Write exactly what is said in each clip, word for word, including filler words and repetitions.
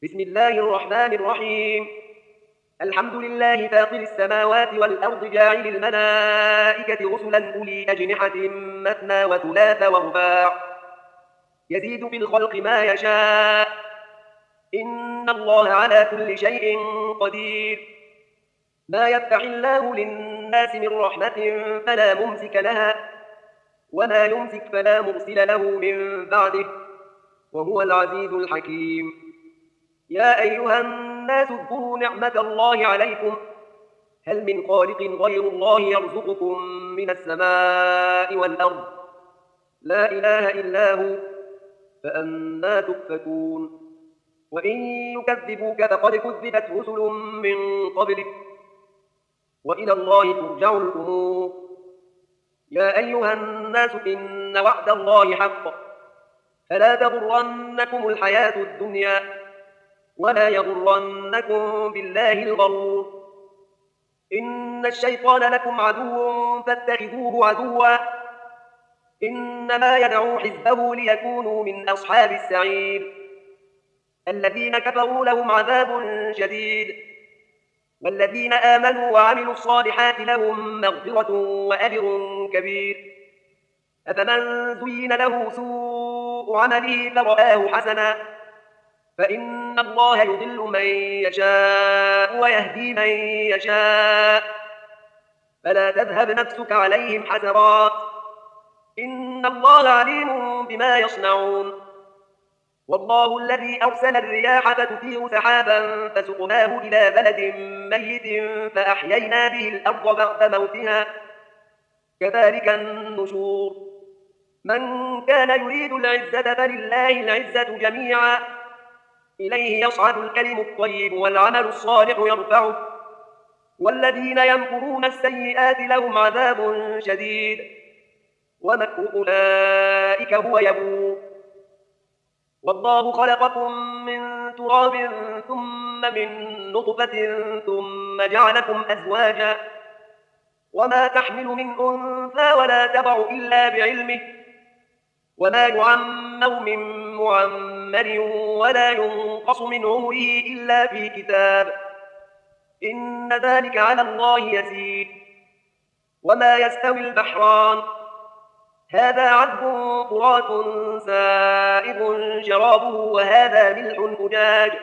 بسم الله الرحمن الرحيم. الحمد لله فاطر السماوات والأرض جاعل الملائكة رسلا أولي أجنحة مثنى وثلاث ورباع يزيد في الخلق ما يشاء إن الله على كل شيء قدير. ما يفتح الله للناس من رحمة فلا ممسك لها وما يمسك فلا مرسل له من بعده وهو العزيز الحكيم. يا أيها الناس اذكروا نعمة الله عليكم هل من خالق غير الله يرزقكم من السماء والأرض لا إله إلا هو فأنا تؤفكون. وإن يكذبوك فقد كذبت رسل من قبلك وإلى الله ترجع الأمور. يا أيها الناس إن وعد الله حق فلا تغرنكم الحياة الدنيا ولا يغرنكم بالله الغرور. إن الشيطان لكم عدو فاتخذوه عدوا إنما يدعو حزبه ليكونوا من أصحاب السعير. الذين كفروا لهم عذاب شديد والذين آمنوا وعملوا الصالحات لهم مغفرة وأجر كبير. أفمن زين له سوء عمله فرآه حسنا فإن الله يضل من يشاء ويهدي من يشاء فلا تذهب نفسك عليهم حسرات إن الله عليم بما يصنعون. والله الذي أرسل الرياح فتثير سحابا فسقناه إلى بلد ميت فأحيينا به الأرض بعد موتها كذلك النشور. من كان يريد العزة فلله العزة جميعا إليه يصعد الكلم الطيب والعمل الصالح يرفعه والذين يمكرون السيئات لهم عذاب شديد ومكر أولئك هو يبور. والله خلقكم من تراب ثم من نطفة ثم جعلكم أزواجا وما تحمل من أنثى ولا تضع إلا بعلمه وما يعمر من معمر ولا ينقص من عمره إلا في كتاب إن ذلك على الله يسير. وما يستوي البحران هذا عذب فرات سائغ شرابه وهذا ملح أجاج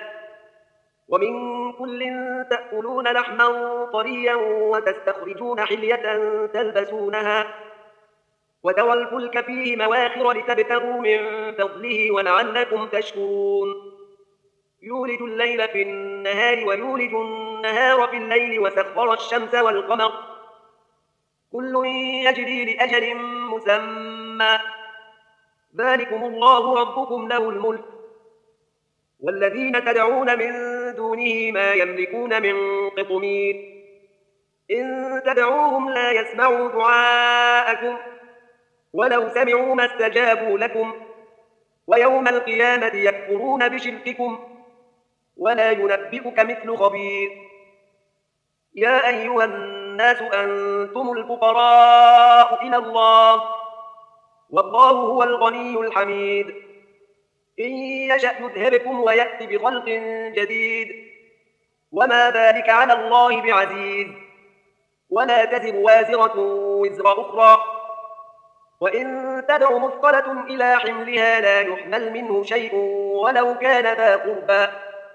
ومن كل تأكلون لحما طريا وتستخرجون حلية تلبسونها وترى الفلك فيه مواخر لتبتغوا من فضله ولعلكم تشكرون. يولج الليل في النهار ويولج النهار في الليل وسخر الشمس والقمر كل يجري لأجل مسمى ذلكم الله ربكم له الملك والذين تدعون من دونه ما يملكون من قطمير إن تدعوهم لا يسمعوا دعاءكم ولو سمعوا ما استجابوا لكم ويوم القيامة يكفرون بشرككم ولا ينبئك مثل خبير. يا أيها الناس أنتم الفقراء إلى الله والله هو الغني الحميد. إن يشأ يذهبكم ويأتي بخلق جديد وما ذلك على الله بعزيز. ولا تزر وازرة وزر أخرى وإن تدع مثقلة إلى حملها لا يحمل منه شيء ولو كان ذا قربى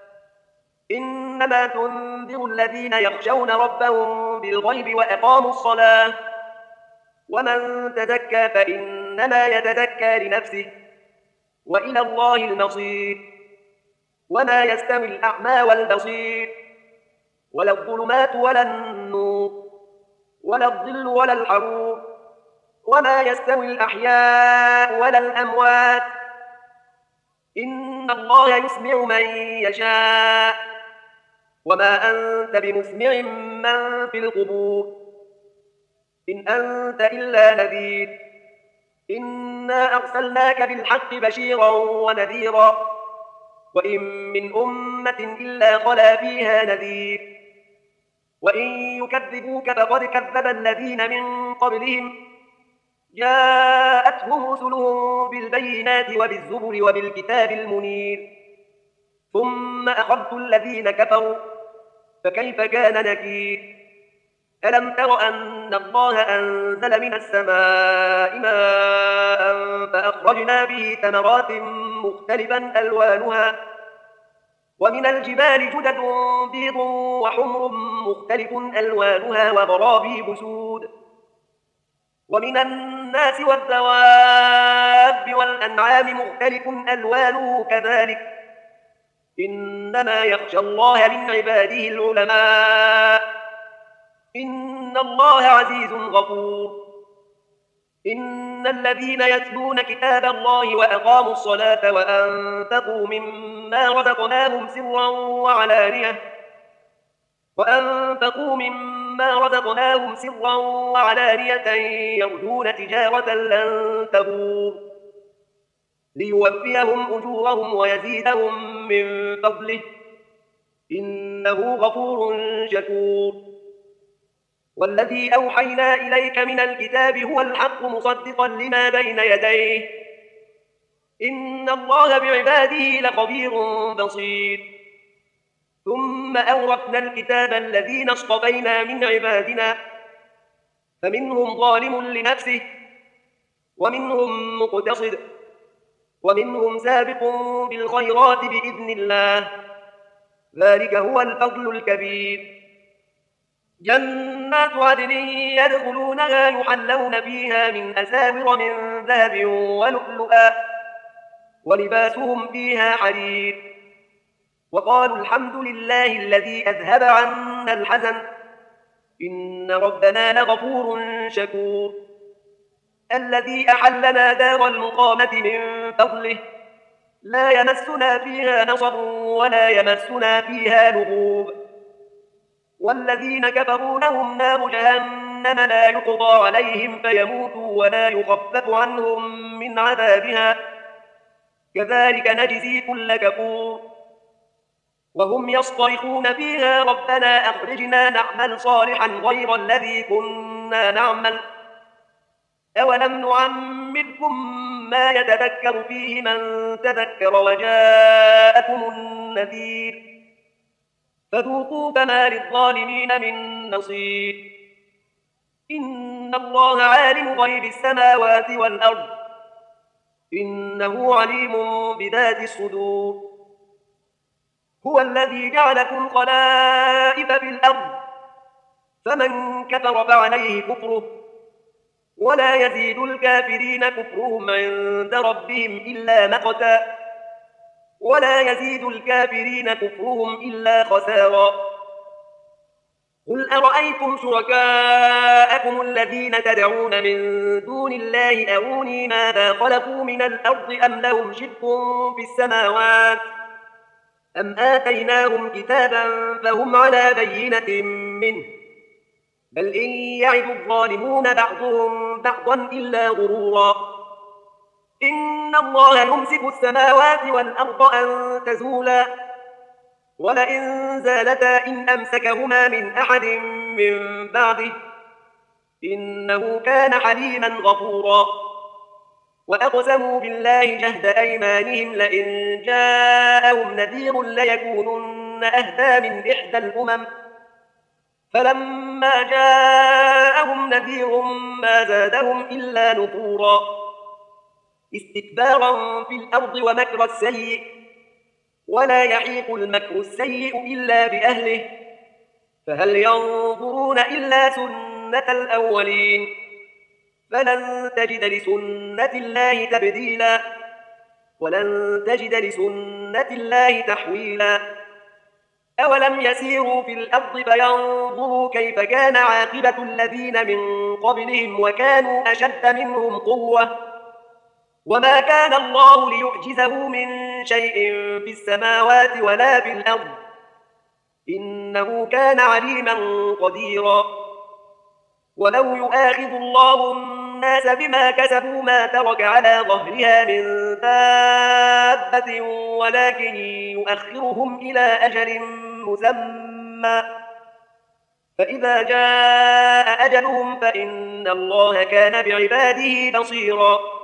إنما تنذر الذين يخشون ربهم بالغيب وأقاموا الصلاة ومن تزكى فإنما يتزكى لنفسه وإلى الله المصير. وما يستوي الأعمى والبصير ولا الظلمات ولا النور ولا الظل ولا الحرور وما يستوي الأحياء ولا الأموات إن الله يسمع من يشاء وما أنت بمسمع من في القبور إن أنت إلا نذير إنا أرسلناك بالحق بشيرا ونذيرا وإن من أمة إلا خلا فيها نذير. وإن يكذبوك فقد كذب الذين من قبلهم جاءتهم رسلهم بالبينات وبالزبر وبالكتاب المنير ثم أخذت الذين كفروا فكيف كان نكير ألم تر أن الله أنزل من السماء ماء فأخرجنا به ثمرات مختلفا ألوانها ومن الجبال جدد بيض وحمر مختلف ألوانها وغرابيب سود ومن الناس والدواب والأنعام مختلف ألوانه كذلك إنما يخشى الله من عباده العلماء إن الله عزيز غفور إن الذين يتلون كتاب الله وأقاموا الصلاة وأنفقوا مما رزقناهم سرا وعلانية وأنفقوا مما رزقناهم سرا وعلانية يرجون تجارة لن تبور ليوفيهم أجورهم ويزيدهم من فضله إنه غفور شكور والذي أوحينا إليك من الكتاب هو الحق مصدقا لما بين يديه إن الله بعباده لخبير بصير ثم أورثنا الكتاب الذين اصطفينا من عبادنا فمنهم ظالم لنفسه ومنهم مقتصد ومنهم سابق بالخيرات بإذن الله ذلك هو الفضل الكبير جنات عدن يدخلونها يحلون فيها من أساور من ذهب ولؤلؤا ولباسهم فيها حرير وقالوا الحمد لله الذي أذهب عنا الحزن إن ربنا لغفور شكور الذي أحلنا دار المقامة من فضله لا يمسنا فيها نصب ولا يمسنا فيها لغوب والذين كفروا لهم نار جهنم لا يقضى عليهم فيموتوا ولا يخفف عنهم من عذابها كذلك نجزي كل كفور وهم يصطرخون فيها ربنا أخرجنا نعمل صالحا غير الذي كنا نعمل أولم نعمركم ما يتذكر فيه من تذكر وجاءكم النذير فذوقوا فما للظالمين من نصير إن الله عالم غيب السماوات والأرض إنه عليم بذات الصدور هو الذي جعلكم خلائف في الأرض فمن كفر فعليه كفره ولا يزيد الكافرين كفرهم عند ربهم إلا مقتا ولا يزيد الكافرين كفرهم إلا خسارا قل أرأيتم شركاءكم الذين تدعون من دون الله أروني ماذا خلقوا من الأرض أم لهم شرك في السماوات أم آتيناهم كتابا فهم على بينة منه بل إن يعد الظالمون بعضهم بعضا إلا غرورا إن الله يمسك السماوات والأرض أن تزولا ولئن زالتا إن أمسكهما من أحد من بعده إنه كان حليما غفورا وأقسموا بالله جهد أيمانهم لئن جاءهم نذير ليكونن أهدى من إحدى الأمم فلما جاءهم نذير ما زادهم إلا نفورا استكبارا في الأرض ومكر السيء ولا يحيق المكر السيء إلا بأهله فهل ينظرون إلا سنة الأولين فلن تجد لسنة الله تبديلا ولن تجد لسنة الله تحويلا أولم يسيروا في الأرض فينظروا كيف كان عاقبة الذين من قبلهم وكانوا أشد منهم قوة وما كان الله ليعجزه من شيء في السماوات ولا في الأرض إنه كان عليما قديرا ولو يؤاخذ الله الناس بما كسبوا ما ترك على ظهرها من دابة ولكن يؤخرهم إلى أجل مسمى فإذا جاء أجلهم فإن الله كان بعباده بصيرا